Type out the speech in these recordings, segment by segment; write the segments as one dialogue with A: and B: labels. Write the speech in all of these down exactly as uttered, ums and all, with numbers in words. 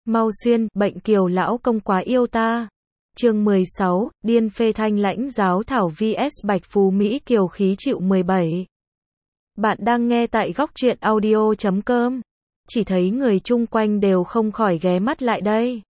A: Mau xuyên, bệnh kiều lão công quá yêu ta. Chương mười sáu, điên phê thanh lãnh giáo thảo vs Bạch Phú Mỹ kiều khí chịu mười bảy. Bạn đang nghe tại góc truyện audio chấm com. Chỉ thấy người chung quanh đều không khỏi ghé mắt lại đây.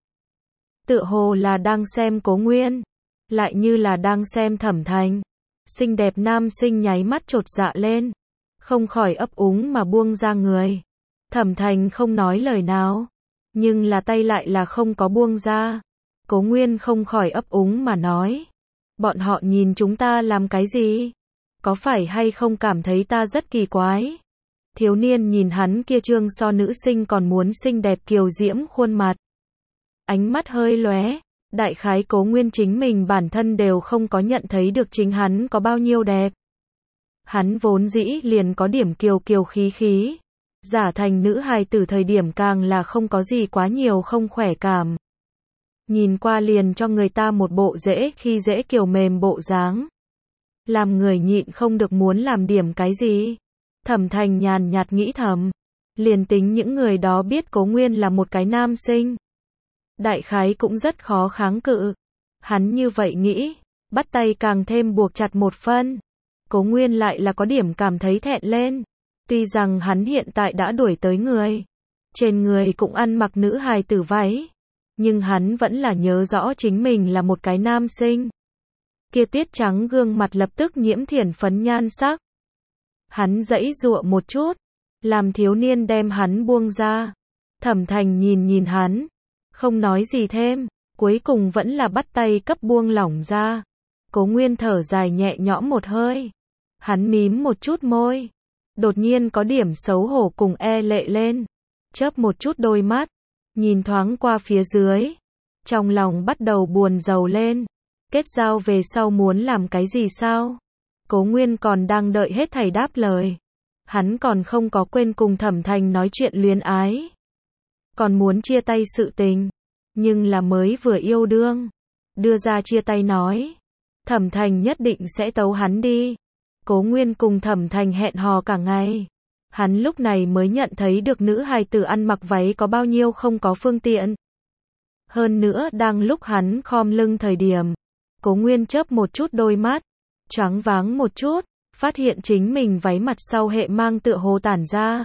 A: Tựa hồ là đang xem Cố Nguyên, lại như là đang xem Thẩm Thành. Xinh đẹp nam sinh nháy mắt chột dạ lên, không khỏi ấp úng mà buông ra người. Thẩm Thành không nói lời nào, nhưng là tay lại là không có buông ra. Cố Nguyên không khỏi ấp úng mà nói, bọn họ nhìn chúng ta làm cái gì? Có phải hay không cảm thấy ta rất kỳ quái? Thiếu niên nhìn hắn kia trương so nữ sinh còn muốn xinh đẹp kiều diễm khuôn mặt. Ánh mắt hơi lóe, đại khái Cố Nguyên chính mình bản thân đều không có nhận thấy được chính hắn có bao nhiêu đẹp. Hắn vốn dĩ liền có điểm kiều kiều khí khí, giả thành nữ hài tử thời điểm càng là không có gì quá nhiều không khỏe cảm. Nhìn qua liền cho người ta một bộ dễ khi dễ kiều mềm bộ dáng, làm người nhịn không được muốn làm điểm cái gì. Thẩm Thành nhàn nhạt nghĩ thầm, liền tính những người đó biết Cố Nguyên là một cái nam sinh, đại khái cũng rất khó kháng cự. Hắn như vậy nghĩ, bắt tay càng thêm buộc chặt một phân. Cố Nguyên lại là có điểm cảm thấy thẹn lên. Tuy rằng hắn hiện tại đã đuổi tới người, trên người cũng ăn mặc nữ hài tử váy, nhưng hắn vẫn là nhớ rõ chính mình là một cái nam sinh. Kia tuyết trắng gương mặt lập tức nhiễm thiển phấn nhan sắc. Hắn giãy giụa một chút, làm thiếu niên đem hắn buông ra. Thẩm Thành nhìn nhìn hắn, không nói gì thêm, cuối cùng vẫn là bắt tay cấp buông lỏng ra. Cố Nguyên thở dài nhẹ nhõm một hơi, hắn mím một chút môi, đột nhiên có điểm xấu hổ cùng e lệ lên, chớp một chút đôi mắt, nhìn thoáng qua phía dưới, trong lòng bắt đầu buồn rầu lên. Kết giao về sau muốn làm cái gì sao? Cố Nguyên còn đang đợi hết thảy đáp lời. Hắn còn không có quên cùng Thẩm Thành nói chuyện luyến ái, còn muốn chia tay sự tình, nhưng là mới vừa yêu đương, đưa ra chia tay nói, Thẩm Thành nhất định sẽ tấu hắn đi. Cố Nguyên cùng Thẩm Thành hẹn hò cả ngày, hắn lúc này mới nhận thấy được nữ hài tử ăn mặc váy có bao nhiêu không có phương tiện. Hơn nữa đang lúc hắn khom lưng thời điểm, Cố Nguyên chớp một chút đôi mắt, choáng váng một chút, phát hiện chính mình váy mặt sau hệ mang tựa hồ tản ra.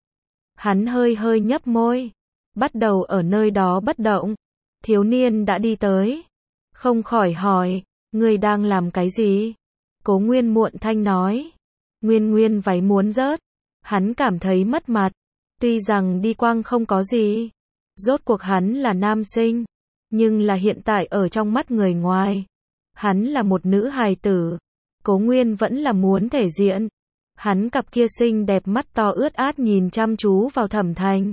A: Hắn hơi hơi nhấp môi, bắt đầu ở nơi đó bất động. Thiếu niên đã đi tới, không khỏi hỏi, ngươi đang làm cái gì? Cố Nguyên muộn thanh nói, Nguyên Nguyên váy muốn rớt. Hắn cảm thấy mất mặt, tuy rằng đi quang không có gì, rốt cuộc hắn là nam sinh, nhưng là hiện tại ở trong mắt người ngoài, hắn là một nữ hài tử. Cố Nguyên vẫn là muốn thể diện. Hắn cặp kia xinh đẹp mắt to ướt át nhìn chăm chú vào Thẩm Thành,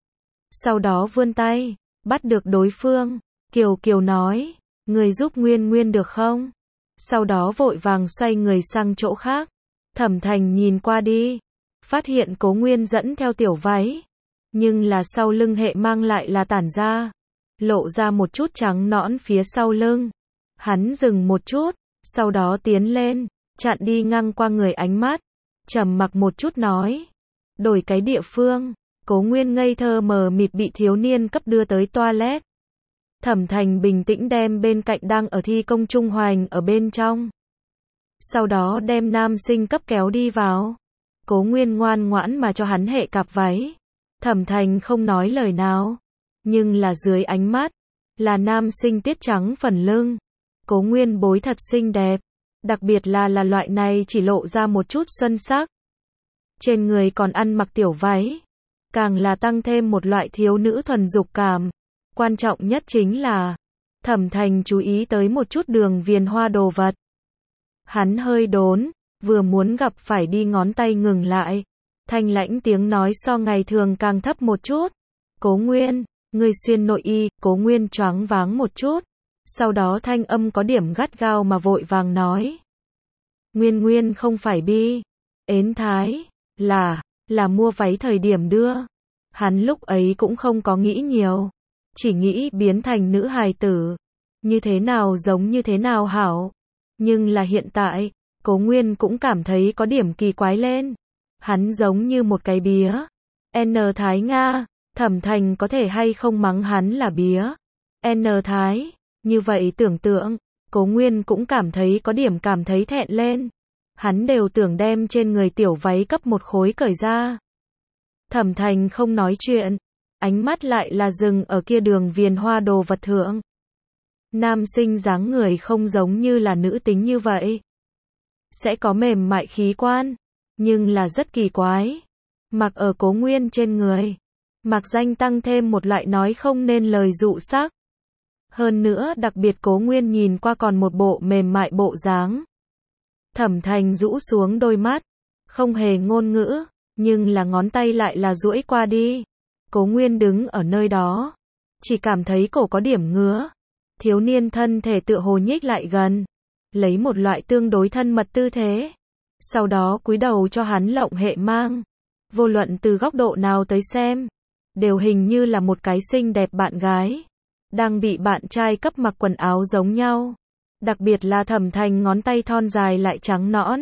A: sau đó vươn tay, bắt được đối phương, kiều kiều nói, người giúp Nguyên Nguyên được không? Sau đó vội vàng xoay người sang chỗ khác. Thẩm Thành nhìn qua đi, phát hiện Cố Nguyên dẫn theo tiểu váy, nhưng là sau lưng hệ mang lại là tản ra, lộ ra một chút trắng nõn phía sau lưng. Hắn dừng một chút, sau đó tiến lên, chặn đi ngang qua người ánh mắt, trầm mặc một chút nói, đổi cái địa phương. Cố Nguyên ngây thơ mờ mịt bị thiếu niên cấp đưa tới toilet. Thẩm Thành bình tĩnh đem bên cạnh đang ở thi công Trung Hoành ở bên trong, sau đó đem nam sinh cấp kéo đi vào. Cố Nguyên ngoan ngoãn mà cho hắn hệ cặp váy. Thẩm Thành không nói lời nào, nhưng là dưới ánh mắt là nam sinh tiết trắng phần lưng. Cố Nguyên bối thật xinh đẹp, đặc biệt là là loại này chỉ lộ ra một chút xuân sắc, trên người còn ăn mặc tiểu váy, càng là tăng thêm một loại thiếu nữ thuần dục cảm. Quan trọng nhất chính là, Thẩm Thành chú ý tới một chút đường viền hoa đồ vật. Hắn hơi đốn, vừa muốn gặp phải đi ngón tay ngừng lại. Thanh lãnh tiếng nói so ngày thường càng thấp một chút. Cố Nguyên, người xuyên nội y. Cố Nguyên choáng váng một chút, sau đó thanh âm có điểm gắt gao mà vội vàng nói, Nguyên Nguyên không phải bi, ến thái, là, là mua váy thời điểm đưa. Hắn lúc ấy cũng không có nghĩ nhiều, chỉ nghĩ biến thành nữ hài tử, như thế nào giống như thế nào hảo. Nhưng là hiện tại, Cố Nguyên cũng cảm thấy có điểm kỳ quái lên. Hắn giống như một cái bía. N Thái Nga, Thẩm Thành có thể hay không mắng hắn là bía, N thái, như vậy tưởng tượng, Cố Nguyên cũng cảm thấy có điểm cảm thấy thẹn lên. Hắn đều tưởng đem trên người tiểu váy cấp một khối cởi ra. Thẩm Thành không nói chuyện, ánh mắt lại là dừng ở kia đường viền hoa đồ vật thượng. Nam sinh dáng người không giống như là nữ tính như vậy. Sẽ có mềm mại khí quan, nhưng là rất kỳ quái. Mặc ở Cố Nguyên trên người, mặc danh tăng thêm một loại nói không nên lời dụ sắc. Hơn nữa đặc biệt Cố Nguyên nhìn qua còn một bộ mềm mại bộ dáng. Thẩm Thành rũ xuống đôi mắt, không hề ngôn ngữ, nhưng là ngón tay lại là duỗi qua đi. Cố Nguyên đứng ở nơi đó, chỉ cảm thấy cổ có điểm ngứa. Thiếu niên thân thể tựa hồ nhích lại gần, lấy một loại tương đối thân mật tư thế. Sau đó cúi đầu cho hắn lộng hệ mang. Vô luận từ góc độ nào tới xem, đều hình như là một cái xinh đẹp bạn gái đang bị bạn trai cấp mặc quần áo giống nhau. Đặc biệt là Thẩm Thành ngón tay thon dài lại trắng nõn.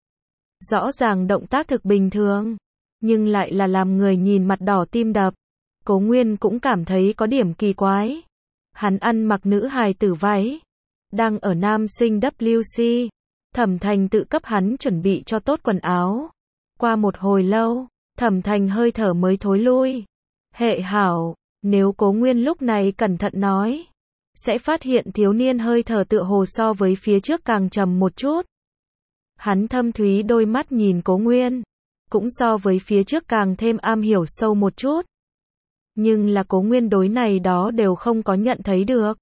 A: Rõ ràng động tác thực bình thường, nhưng lại là làm người nhìn mặt đỏ tim đập. Cố Nguyên cũng cảm thấy có điểm kỳ quái. Hắn ăn mặc nữ hài tử váy, đang ở nam sinh W C. Thẩm Thành tự cấp hắn chuẩn bị cho tốt quần áo. Qua một hồi lâu, Thẩm Thành hơi thở mới thối lui. Hệ hảo, nếu Cố Nguyên lúc này cẩn thận nói, sẽ phát hiện thiếu niên hơi thở tựa hồ so với phía trước càng trầm một chút. Hắn thâm thúy đôi mắt nhìn Cố Nguyên, cũng so với phía trước càng thêm am hiểu sâu một chút. Nhưng là Cố Nguyên đối này đó đều không có nhận thấy được.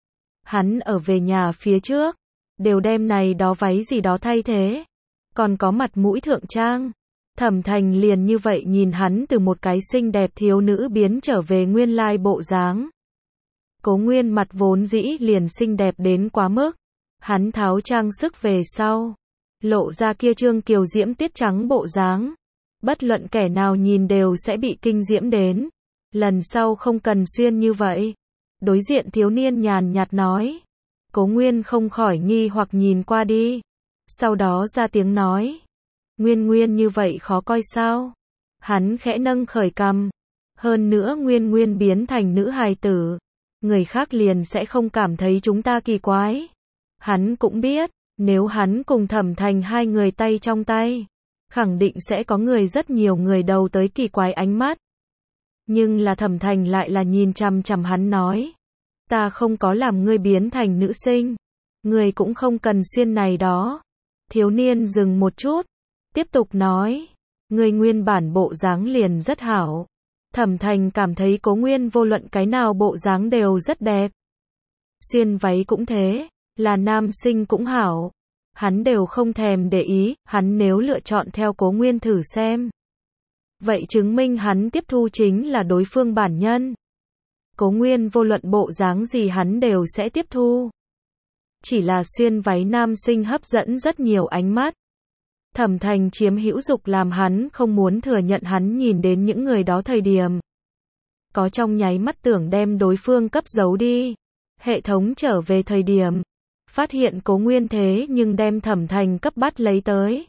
A: Hắn ở về nhà phía trước, đều đem này đó váy gì đó thay thế. Còn có mặt mũi thượng trang. Thẩm Thành liền như vậy nhìn hắn từ một cái xinh đẹp thiếu nữ biến trở về nguyên lai bộ dáng. Cố Nguyên mặt vốn dĩ liền xinh đẹp đến quá mức. Hắn tháo trang sức về sau, lộ ra kia trương kiều diễm tiết trắng bộ dáng. Bất luận kẻ nào nhìn đều sẽ bị kinh diễm đến. Lần sau không cần xuyên như vậy. Đối diện thiếu niên nhàn nhạt nói. Cố Nguyên không khỏi nghi hoặc nhìn qua đi. Sau đó ra tiếng nói. Nguyên Nguyên như vậy khó coi sao? Hắn khẽ nâng khởi cằm. Hơn nữa Nguyên Nguyên biến thành nữ hài tử, người khác liền sẽ không cảm thấy chúng ta kỳ quái. Hắn cũng biết, nếu hắn cùng Thẩm Thành hai người tay trong tay, khẳng định sẽ có người rất nhiều người đầu tới kỳ quái ánh mắt. Nhưng là Thẩm Thành lại là nhìn chằm chằm hắn nói. Ta không có làm ngươi biến thành nữ sinh. Ngươi cũng không cần xuyên này đó. Thiếu niên dừng một chút, tiếp tục nói. Ngươi nguyên bản bộ dáng liền rất hảo. Thẩm Thành cảm thấy Cố Nguyên vô luận cái nào bộ dáng đều rất đẹp. Xuyên váy cũng thế, là nam sinh cũng hảo. Hắn đều không thèm để ý, hắn nếu lựa chọn theo Cố Nguyên thử xem. Vậy chứng minh hắn tiếp thu chính là đối phương bản nhân. Cố Nguyên vô luận bộ dáng gì hắn đều sẽ tiếp thu. Chỉ là xuyên váy nam sinh hấp dẫn rất nhiều ánh mắt. Thẩm Thành chiếm hữu dục làm hắn không muốn thừa nhận hắn nhìn đến những người đó thời điểm. Có trong nháy mắt tưởng đem đối phương cấp giấu đi. Hệ thống trở về thời điểm, phát hiện Cố Nguyên thế nhưng đem Thẩm Thành cấp bắt lấy tới.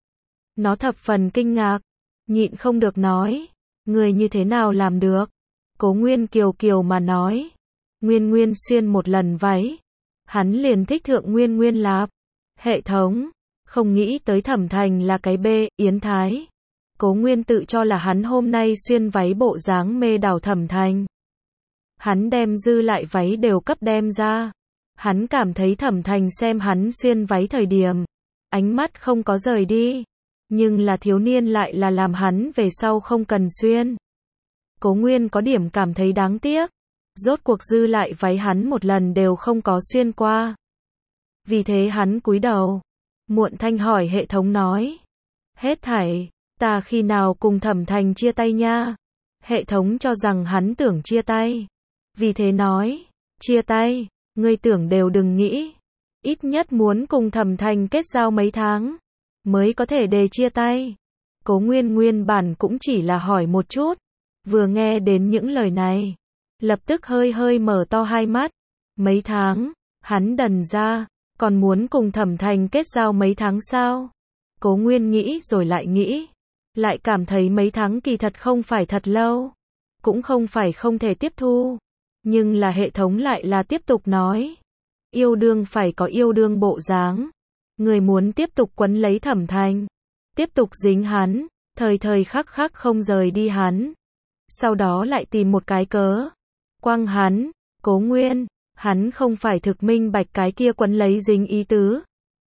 A: Nó thập phần kinh ngạc, nhịn không được nói. Người như thế nào làm được? Cố Nguyên kiều kiều mà nói. Nguyên Nguyên xuyên một lần váy, hắn liền thích thượng Nguyên Nguyên lạp. Hệ thống, không nghĩ tới Thẩm Thành là cái bê, Yến Thái. Cố Nguyên tự cho là hắn hôm nay xuyên váy bộ dáng mê đảo Thẩm Thành. Hắn đem dư lại váy đều cấp đem ra. Hắn cảm thấy Thẩm Thành xem hắn xuyên váy thời điểm, ánh mắt không có rời đi. Nhưng là thiếu niên lại là làm hắn về sau không cần xuyên. Cố Nguyên có điểm cảm thấy đáng tiếc. Rốt cuộc dư lại váy hắn một lần đều không có xuyên qua. Vì thế hắn cúi đầu, muộn thanh hỏi hệ thống nói. Hết thảy, ta khi nào cùng Thẩm Thành chia tay nha? Hệ thống cho rằng hắn tưởng chia tay. Vì thế nói, chia tay, ngươi tưởng đều đừng nghĩ. Ít nhất muốn cùng Thẩm Thành kết giao mấy tháng, mới có thể đề chia tay. Cố Nguyên nguyên bản cũng chỉ là hỏi một chút. Vừa nghe đến những lời này, lập tức hơi hơi mở to hai mắt. Mấy tháng, hắn đần ra, còn muốn cùng Thẩm Thành kết giao mấy tháng sao? Cố Nguyên nghĩ rồi lại nghĩ, lại cảm thấy mấy tháng kỳ thật không phải thật lâu. cũng không phải không thể tiếp thu. Nhưng là hệ thống lại là tiếp tục nói. Yêu đương phải có yêu đương bộ dáng. Người muốn tiếp tục quấn lấy Thẩm Thành. Tiếp tục dính hắn. Thời thời khắc khắc không rời đi hắn. Sau đó lại tìm một cái cớ. Quăng hắn. Cố Nguyên. Hắn không phải thực minh bạch cái kia quấn lấy dính ý tứ.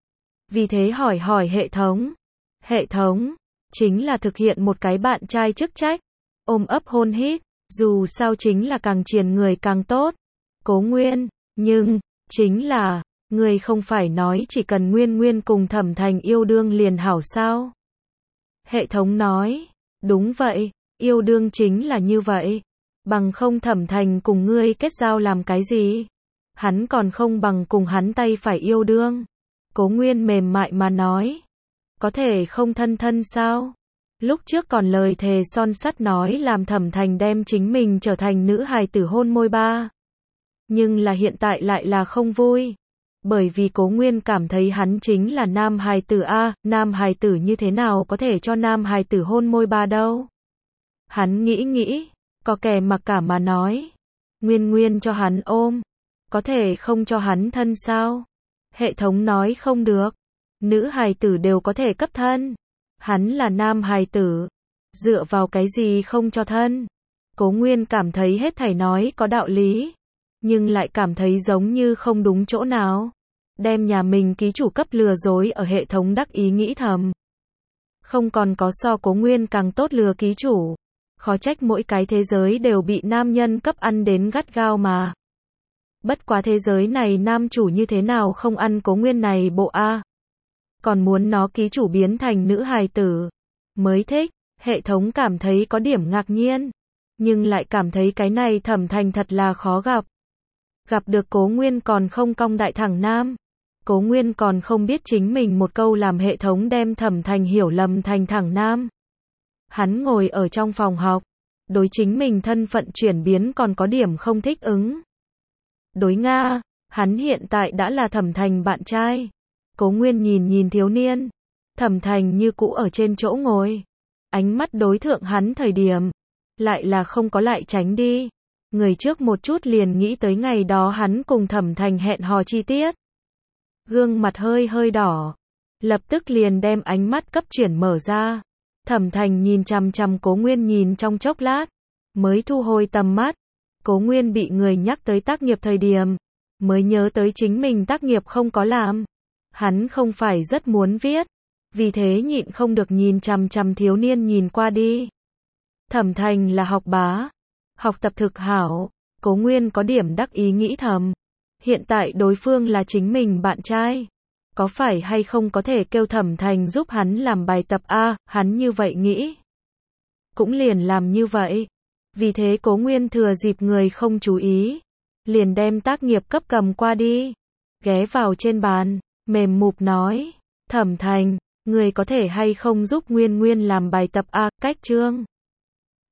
A: Vì thế hỏi hỏi hệ thống. Hệ thống. Chính là thực hiện một cái bạn trai chức trách. Ôm ấp hôn hít. Dù sao chính là càng triền người càng tốt. Cố Nguyên. Nhưng. Chính là. Người không phải nói chỉ cần Nguyên Nguyên cùng Thẩm Thành yêu đương liền hảo sao. Hệ thống nói. Đúng vậy. Yêu đương chính là như vậy. Bằng không Thẩm Thành cùng ngươi kết giao làm cái gì. Hắn còn không bằng cùng hắn tay phải yêu đương. Cố Nguyên mềm mại mà nói. Có thể không thân thân sao? Lúc trước còn lời thề son sắt nói làm Thẩm Thành đem chính mình trở thành nữ hài tử hôn môi ba. Nhưng là hiện tại lại là không vui. Bởi vì Cố Nguyên cảm thấy hắn chính là nam hài tử a, nam hài tử như thế nào có thể cho nam hài tử hôn môi ba đâu? Hắn nghĩ nghĩ, có kẻ mặc cả mà nói. Nguyên Nguyên cho hắn ôm. Có thể không cho hắn thân sao? Hệ thống nói không được. Nữ hài tử đều có thể cấp thân. Hắn là nam hài tử. Dựa vào cái gì không cho thân? Cố Nguyên cảm thấy hết thảy nói có đạo lý. Nhưng lại cảm thấy giống như không đúng chỗ nào. Đem nhà mình ký chủ cấp lừa dối ở hệ thống đắc ý nghĩ thầm. Không còn có so Cố Nguyên càng tốt lừa ký chủ. Khó trách mỗi cái thế giới đều bị nam nhân cấp ăn đến gắt gao mà. Bất quá thế giới này nam chủ như thế nào không ăn Cố Nguyên này bộ a. Còn muốn nó ký chủ biến thành nữ hài tử. Mới thích, hệ thống cảm thấy có điểm ngạc nhiên. Nhưng lại cảm thấy cái này Thẩm Thành thật là khó gặp. Gặp được Cố Nguyên còn không cong đại thẳng nam. Cố Nguyên còn không biết chính mình một câu làm hệ thống đem Thẩm Thành hiểu lầm thành thẳng nam. Hắn ngồi ở trong phòng học. Đối chính mình thân phận chuyển biến còn có điểm không thích ứng. Đối Nga, hắn hiện tại đã là Thẩm Thành bạn trai. Cố Nguyên nhìn nhìn thiếu niên. Thẩm Thành như cũ ở trên chỗ ngồi. Ánh mắt đối thượng hắn thời điểm. Lại là không có lại tránh đi. Người trước một chút liền nghĩ tới ngày đó hắn cùng Thẩm Thành hẹn hò chi tiết. Gương mặt hơi hơi đỏ. Lập tức liền đem ánh mắt cấp chuyển mở ra. Thẩm Thành nhìn chằm chằm Cố Nguyên nhìn trong chốc lát. Mới thu hồi tầm mắt. Cố Nguyên bị người nhắc tới tác nghiệp thời điểm. Mới nhớ tới chính mình tác nghiệp không có làm. Hắn không phải rất muốn viết. Vì thế nhịn không được nhìn chằm chằm thiếu niên nhìn qua đi. Thẩm Thành là học bá. Học tập thực hảo. Cố Nguyên có điểm đắc ý nghĩ thầm. Hiện tại đối phương là chính mình bạn trai. Có phải hay không có thể kêu Thẩm Thành giúp hắn làm bài tập a, hắn như vậy nghĩ. Cũng liền làm như vậy. Vì thế Cố Nguyên thừa dịp người không chú ý. Liền đem tác nghiệp cấp cầm qua đi. Ghé vào trên bàn. Mềm mụp nói. Thẩm Thành, người có thể hay không giúp Nguyên Nguyên làm bài tập a, cách chương.